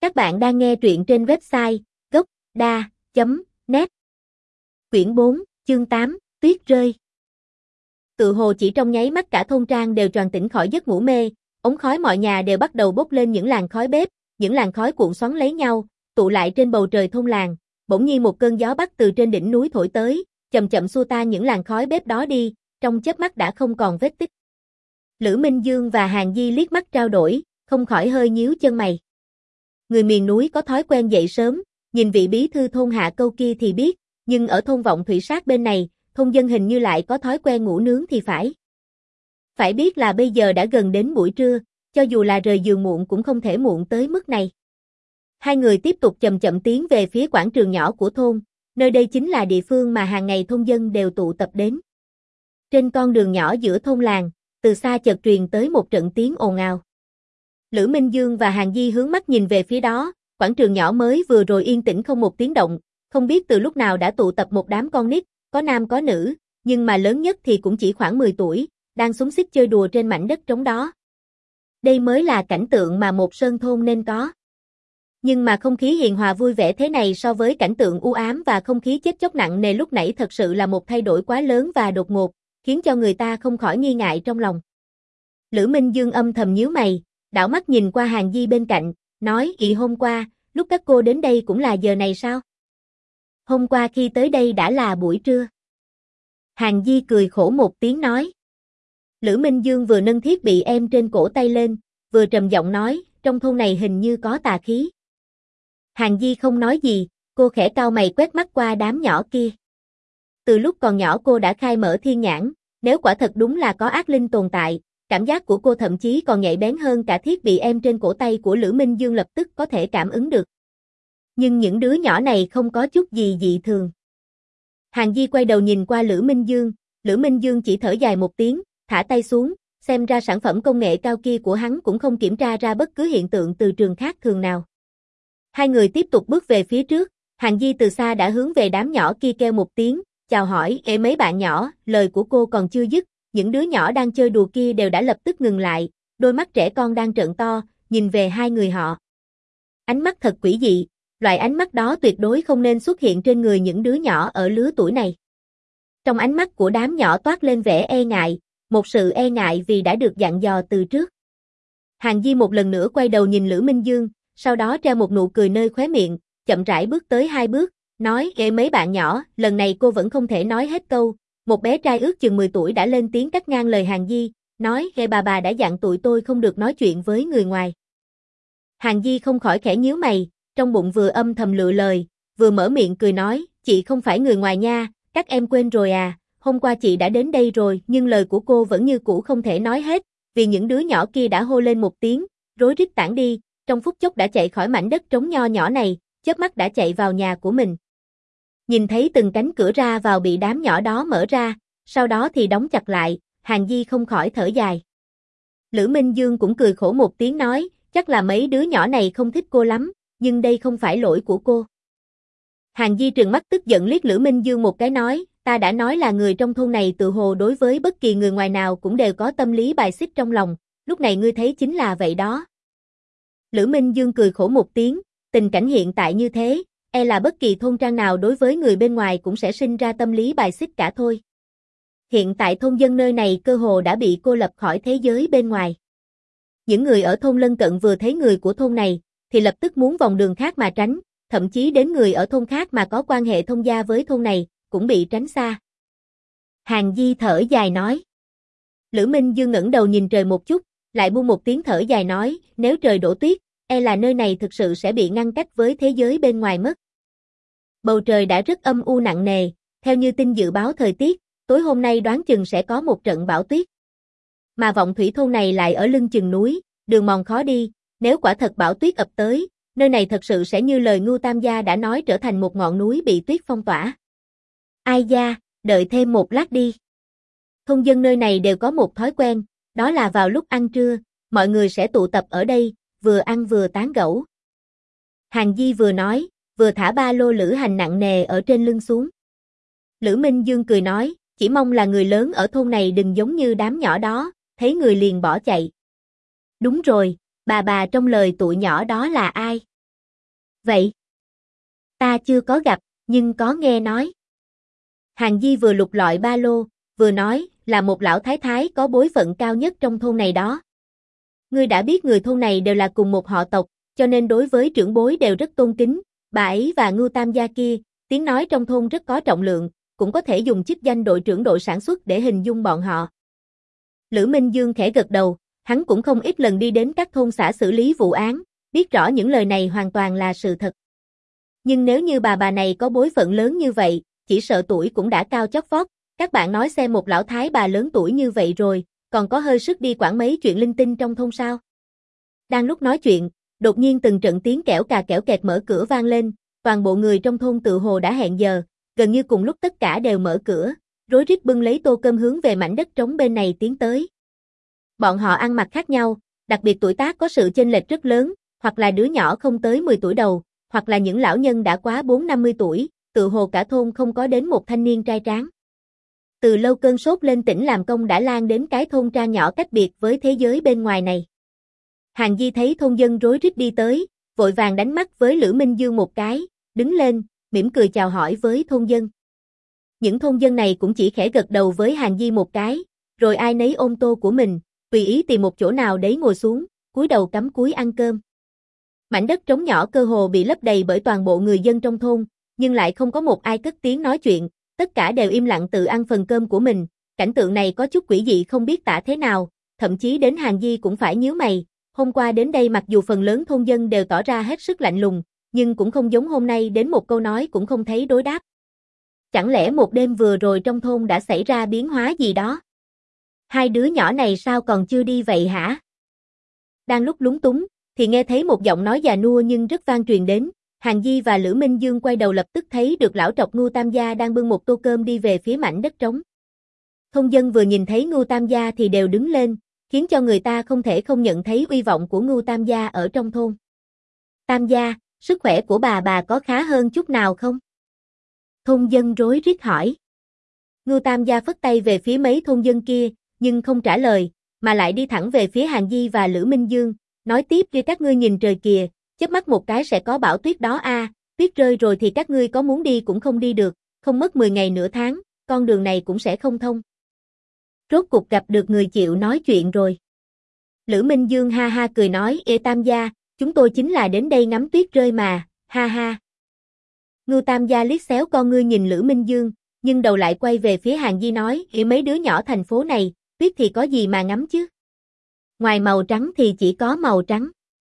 Các bạn đang nghe truyện trên website gocda.net. Quyển 4, chương 8, Tuyết rơi. Tự hồ chỉ trong nháy mắt cả thôn trang đều tròn tỉnh khỏi giấc ngủ mê, ống khói mọi nhà đều bắt đầu bốc lên những làn khói bếp, những làn khói cuộn xoắn lấy nhau, tụ lại trên bầu trời thôn làng. Bỗng nhiên một cơn gió bắc từ trên đỉnh núi thổi tới, chậm chậm xua tan những làn khói bếp đó đi, trong chớp mắt đã không còn vết tích. Lữ Minh Dương và Hàn Di liếc mắt trao đổi, không khỏi hơi nhíu chân mày. Người miền núi có thói quen dậy sớm, nhìn vị bí thư thôn Hạ Câu kia thì biết, nhưng ở thôn Vọng Thủy sát bên này, thôn dân hình như lại có thói quen ngủ nướng thì phải. Phải biết là bây giờ đã gần đến buổi trưa, cho dù là rời giường muộn cũng không thể muộn tới mức này. Hai người tiếp tục chậm chậm tiến về phía quảng trường nhỏ của thôn, nơi đây chính là địa phương mà hàng ngày thôn dân đều tụ tập đến. Trên con đường nhỏ giữa thôn làng, từ xa chợt truyền tới một trận tiếng ồn ào. Lữ Minh Dương và Hàn Di hướng mắt nhìn về phía đó, quảng trường nhỏ mới vừa rồi yên tĩnh không một tiếng động, không biết từ lúc nào đã tụ tập một đám con nít, có nam có nữ, nhưng mà lớn nhất thì cũng chỉ khoảng 10 tuổi, đang xúm xít chơi đùa trên mảnh đất trống đó. Đây mới là cảnh tượng mà một sơn thôn nên có. Nhưng mà không khí hiền hòa vui vẻ thế này so với cảnh tượng u ám và không khí chết chóc nặng nề lúc nãy thật sự là một thay đổi quá lớn và đột ngột, khiến cho người ta không khỏi nghi ngại trong lòng. Lữ Minh Dương âm thầm nhíu mày, đảo mắt nhìn qua Hàn Di bên cạnh, nói: Hôm qua, lúc các cô đến đây cũng là giờ này sao? Hôm qua khi tới đây đã là buổi trưa. Hàn Di cười khổ một tiếng nói. Lữ Minh Dương vừa nâng thiết bị em trên cổ tay lên, vừa trầm giọng nói: trong thôn này hình như có tà khí. Hàn Di không nói gì, cô khẽ cau mày quét mắt qua đám nhỏ kia. Từ lúc còn nhỏ cô đã khai mở thiên nhãn, nếu quả thật đúng là có ác linh tồn tại, cảm giác của cô thậm chí còn nhạy bén hơn cả thiết bị em trên cổ tay của Lữ Minh Dương lập tức có thể cảm ứng được. Nhưng những đứa nhỏ này không có chút gì dị thường. Hàn Di quay đầu nhìn qua Lữ Minh Dương chỉ thở dài một tiếng, thả tay xuống, xem ra sản phẩm công nghệ cao kia của hắn cũng không kiểm tra ra bất cứ hiện tượng từ trường khác thường nào. Hai người tiếp tục bước về phía trước, Hàn Di từ xa đã hướng về đám nhỏ kia kêu một tiếng, chào hỏi: mấy bạn nhỏ, lời của cô còn chưa dứt, những đứa nhỏ đang chơi đùa kia đều đã lập tức ngừng lại, đôi mắt trẻ con đang trợn to, nhìn về hai người họ. Ánh mắt thật quỷ dị, loại ánh mắt đó tuyệt đối không nên xuất hiện trên người những đứa nhỏ ở lứa tuổi này. Trong ánh mắt của đám nhỏ toát lên vẻ e ngại, một sự e ngại vì đã được dặn dò từ trước. Hàn Di một lần nữa quay đầu nhìn Lữ Minh Dương, sau đó treo một nụ cười nơi khóe miệng, chậm rãi bước tới hai bước, nói: mấy bạn nhỏ, lần này cô vẫn không thể nói hết câu. Một bé trai ước chừng 10 tuổi đã lên tiếng cắt ngang lời Hàn Di, nói: bà đã dặn tụi tôi không được nói chuyện với người ngoài. Hàn Di không khỏi khẽ nhíu mày, trong bụng vừa âm thầm lựa lời, vừa mở miệng cười nói: chị không phải người ngoài nha, các em quên rồi à, hôm qua chị đã đến đây rồi, nhưng lời của cô vẫn như cũ không thể nói hết, vì những đứa nhỏ kia đã hô lên một tiếng, rối rít tản đi, trong phút chốc đã chạy khỏi mảnh đất trống nho nhỏ này, chớp mắt đã chạy vào nhà của mình. Nhìn thấy từng cánh cửa ra vào bị đám nhỏ đó mở ra, sau đó thì đóng chặt lại, Hàn Di không khỏi thở dài. Lữ Minh Dương cũng cười khổ một tiếng nói: chắc là mấy đứa nhỏ này không thích cô lắm, nhưng đây không phải lỗi của cô. Hàn Di trừng mắt tức giận liếc Lữ Minh Dương một cái nói: ta đã nói là người trong thôn này tự hồ đối với bất kỳ người ngoài nào cũng đều có tâm lý bài xích trong lòng, lúc này ngươi thấy chính là vậy đó. Lữ Minh Dương cười khổ một tiếng, tình cảnh hiện tại như thế, e là bất kỳ thôn trang nào đối với người bên ngoài cũng sẽ sinh ra tâm lý bài xích cả thôi. Hiện tại thôn dân nơi này cơ hồ đã bị cô lập khỏi thế giới bên ngoài. Những người ở thôn lân cận vừa thấy người của thôn này, thì lập tức muốn vòng đường khác mà tránh, thậm chí đến người ở thôn khác mà có quan hệ thông gia với thôn này, cũng bị tránh xa. Hàn Di thở dài nói. Lữ Minh Dương ngẩng đầu nhìn trời một chút, lại buông một tiếng thở dài nói: nếu trời đổ tuyết, e là nơi này thực sự sẽ bị ngăn cách với thế giới bên ngoài mất. Bầu trời đã rất âm u nặng nề, theo như tin dự báo thời tiết, tối hôm nay đoán chừng sẽ có một trận bão tuyết. Mà Vọng Thủy thôn này lại ở lưng chừng núi, đường mòn khó đi, nếu quả thật bão tuyết ập tới, nơi này thật sự sẽ như lời Ngưu Tam gia đã nói trở thành một ngọn núi bị tuyết phong tỏa. Ai da, đợi thêm một lát đi. Thôn dân nơi này đều có một thói quen, đó là vào lúc ăn trưa, mọi người sẽ tụ tập ở đây, vừa ăn vừa tán gẫu. Hàn Di vừa nói, vừa thả ba lô lữ hành nặng nề ở trên lưng xuống. Lữ Minh Dương cười nói: chỉ mong là người lớn ở thôn này đừng giống như đám nhỏ đó, thấy người liền bỏ chạy. Đúng rồi, bà trong lời tụi nhỏ đó là ai? Vậy? Ta chưa có gặp, nhưng có nghe nói. Hàn Di vừa lục lọi ba lô, vừa nói, là một lão thái thái có bối phận cao nhất trong thôn này đó. Ngươi đã biết người thôn này đều là cùng một họ tộc, cho nên đối với trưởng bối đều rất tôn kính, bà ấy và Ngưu Tam gia kia, tiếng nói trong thôn rất có trọng lượng, cũng có thể dùng chức danh đội trưởng đội sản xuất để hình dung bọn họ. Lữ Minh Dương khẽ gật đầu, hắn cũng không ít lần đi đến các thôn xã xử lý vụ án, biết rõ những lời này hoàn toàn là sự thật. Nhưng nếu như bà này có bối phận lớn như vậy, chỉ sợ tuổi cũng đã cao chót vót, các bạn nói xem một lão thái bà lớn tuổi như vậy rồi, còn có hơi sức đi quản mấy chuyện linh tinh trong thôn sao? Đang lúc nói chuyện, đột nhiên từng trận tiếng kẽo cà kẽo kẹt mở cửa vang lên, toàn bộ người trong thôn tự hồ đã hẹn giờ, gần như cùng lúc tất cả đều mở cửa, rối rít bưng lấy tô cơm hướng về mảnh đất trống bên này tiến tới. Bọn họ ăn mặc khác nhau, đặc biệt tuổi tác có sự chênh lệch rất lớn, hoặc là đứa nhỏ không tới 10 tuổi đầu, hoặc là những lão nhân đã quá 4-50 tuổi, tự hồ cả thôn không có đến một thanh niên trai tráng. Từ lâu cơn sốt lên tỉnh làm công đã lan đến cái thôn trang nhỏ cách biệt với thế giới bên ngoài này. Hàn Di thấy thôn dân rối rít đi tới, vội vàng đánh mắt với Lữ Minh Dương một cái, đứng lên, mỉm cười chào hỏi với thôn dân. Những thôn dân này cũng chỉ khẽ gật đầu với Hàn Di một cái, rồi ai nấy ôm tô của mình, tùy ý tìm một chỗ nào đấy ngồi xuống, cúi đầu cắm cúi ăn cơm. Mảnh đất trống nhỏ cơ hồ bị lấp đầy bởi toàn bộ người dân trong thôn, nhưng lại không có một ai cất tiếng nói chuyện, tất cả đều im lặng tự ăn phần cơm của mình, cảnh tượng này có chút quỷ dị không biết tả thế nào, thậm chí đến Hàn Di cũng phải nhíu mày, hôm qua đến đây mặc dù phần lớn thôn dân đều tỏ ra hết sức lạnh lùng, nhưng cũng không giống hôm nay đến một câu nói cũng không thấy đối đáp. Chẳng lẽ một đêm vừa rồi trong thôn đã xảy ra biến hóa gì đó? Hai đứa nhỏ này sao còn chưa đi vậy hả? Đang lúc lúng túng, thì nghe thấy một giọng nói già nua nhưng rất vang truyền đến, Hàn Di và Lữ Minh Dương quay đầu lập tức thấy được lão trọc Ngưu Tam gia đang bưng một tô cơm đi về phía mảnh đất trống. Thôn dân vừa nhìn thấy Ngưu Tam gia thì đều đứng lên, khiến cho người ta không thể không nhận thấy uy vọng của Ngưu Tam gia ở trong thôn. Tam gia, sức khỏe của bà có khá hơn chút nào không? Thôn dân rối rít hỏi. Ngưu Tam gia phất tay về phía mấy thôn dân kia, nhưng không trả lời, mà lại đi thẳng về phía Hàn Di và Lữ Minh Dương, nói tiếp kia các ngươi nhìn trời kìa, chớp mắt một cái sẽ có bão tuyết đó a, tuyết rơi rồi thì các ngươi có muốn đi cũng không đi được, không mất 10 ngày nửa tháng, con đường này cũng sẽ không thông. Rốt cuộc gặp được người chịu nói chuyện rồi. Lữ Minh Dương ha ha cười nói, ê Tam gia, chúng tôi chính là đến đây ngắm tuyết rơi mà, ha ha. Ngưu Tam gia liếc xéo con ngươi nhìn Lữ Minh Dương, nhưng đầu lại quay về phía Hàn Di nói, ê mấy đứa nhỏ thành phố này, tuyết thì có gì mà ngắm chứ? Ngoài màu trắng thì chỉ có màu trắng.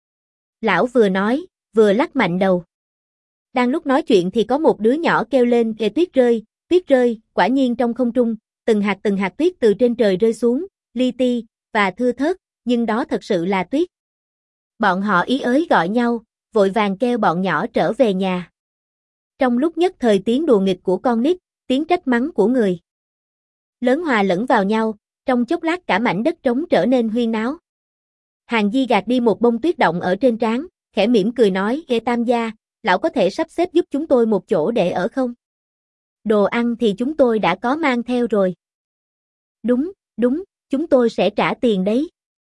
Lão vừa nói, vừa lắc mạnh đầu. Đang lúc nói chuyện thì có một đứa nhỏ kêu lên, ê tuyết rơi, quả nhiên trong không trung, từng hạt tuyết từ trên trời rơi xuống, li ti, và thưa thớt, nhưng đó thật sự là tuyết. Bọn họ ý ới gọi nhau, vội vàng kêu bọn nhỏ trở về nhà. Trong lúc nhất thời tiếng đùa nghịch của con nít, tiếng trách mắng của người lớn hòa lẫn vào nhau, trong chốc lát cả mảnh đất trống trở nên huyên náo. Hàn Di gạt đi một bông tuyết động ở trên trán, khẽ mỉm cười nói, ê Tam gia, lão có thể sắp xếp giúp chúng tôi một chỗ để ở không? Đồ ăn thì chúng tôi đã có mang theo rồi. Đúng, chúng tôi sẽ trả tiền đấy.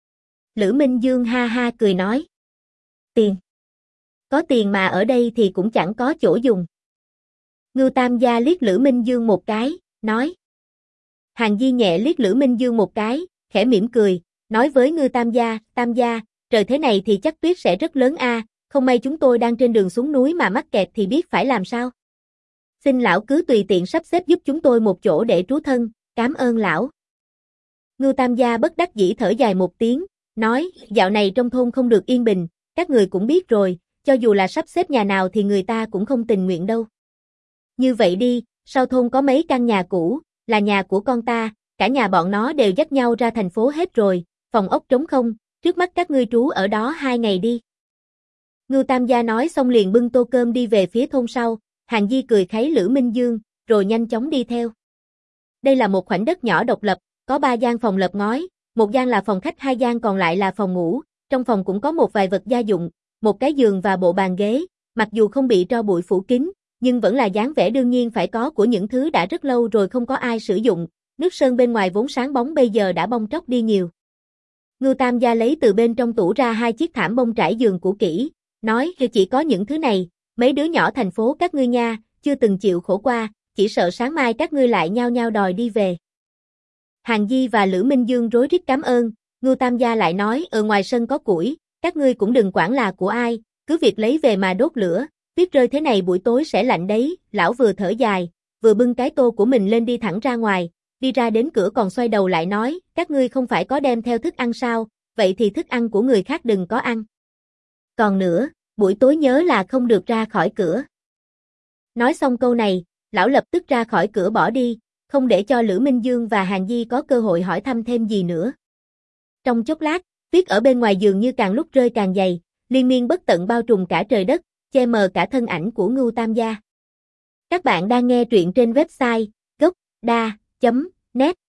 Lữ Minh Dương ha ha cười nói. Tiền? Có tiền mà ở đây thì cũng chẳng có chỗ dùng. Ngưu Tam gia liếc Lữ Minh Dương một cái, nói. Hàn Di nhẹ liếc Lữ Minh Dương một cái, khẽ mỉm cười, nói với Ngưu Tam gia, trời thế này thì chắc tuyết sẽ rất lớn a, không may chúng tôi đang trên đường xuống núi mà mắc kẹt thì biết phải làm sao. Xin lão cứ tùy tiện sắp xếp giúp chúng tôi một chỗ để trú thân, cảm ơn lão. Ngưu Tam gia bất đắc dĩ thở dài một tiếng, nói, dạo này trong thôn không được yên bình, các người cũng biết rồi, cho dù là sắp xếp nhà nào thì người ta cũng không tình nguyện đâu. Như vậy đi, sau thôn có mấy căn nhà cũ, là nhà của con ta, cả nhà bọn nó đều dắt nhau ra thành phố hết rồi, phòng ốc trống không, trước mắt các ngươi trú ở đó 2 ngày đi. Ngưu Tam gia nói xong liền bưng tô cơm đi về phía thôn sau, Hàn Di cười kháy Lữ Minh Dương, rồi nhanh chóng đi theo. Đây là một khoảnh đất nhỏ độc lập, có 3 gian phòng lợp ngói, một gian là phòng khách, 2 gian còn lại là phòng ngủ, trong phòng cũng có một vài vật gia dụng, một cái giường và bộ bàn ghế, mặc dù không bị tro bụi phủ kín, nhưng vẫn là dáng vẻ đương nhiên phải có của những thứ đã rất lâu rồi không có ai sử dụng, nước sơn bên ngoài vốn sáng bóng bây giờ đã bong tróc đi nhiều. Ngưu Tam gia lấy từ bên trong tủ ra 2 chiếc thảm bông trải giường cũ kỹ, nói chỉ có những thứ này, mấy đứa nhỏ thành phố các ngươi nha, chưa từng chịu khổ qua, chỉ sợ sáng mai các ngươi lại nhao nhao đòi đi về. Hàn Di và Lữ Minh Dương rối rít cảm ơn, Ngưu Tam gia lại nói ở ngoài sân có củi, các ngươi cũng đừng quản là của ai, cứ việc lấy về mà đốt lửa, tuyết rơi thế này buổi tối sẽ lạnh đấy, lão vừa thở dài, vừa bưng cái tô của mình lên đi thẳng ra ngoài, đi ra đến cửa còn xoay đầu lại nói, các ngươi không phải có đem theo thức ăn sao, vậy thì thức ăn của người khác đừng có ăn. Còn nữa, buổi tối nhớ là không được ra khỏi cửa. Nói xong câu này, lão lập tức ra khỏi cửa bỏ đi, không để cho Lữ Minh Dương và Hàn Di có cơ hội hỏi thăm thêm gì nữa. Trong chốc lát, tuyết ở bên ngoài giường như càng lúc rơi càng dày, liên miên bất tận bao trùm cả trời đất, che mờ cả thân ảnh của Ngưu Tam gia. Các bạn đang nghe truyện trên website gocda.net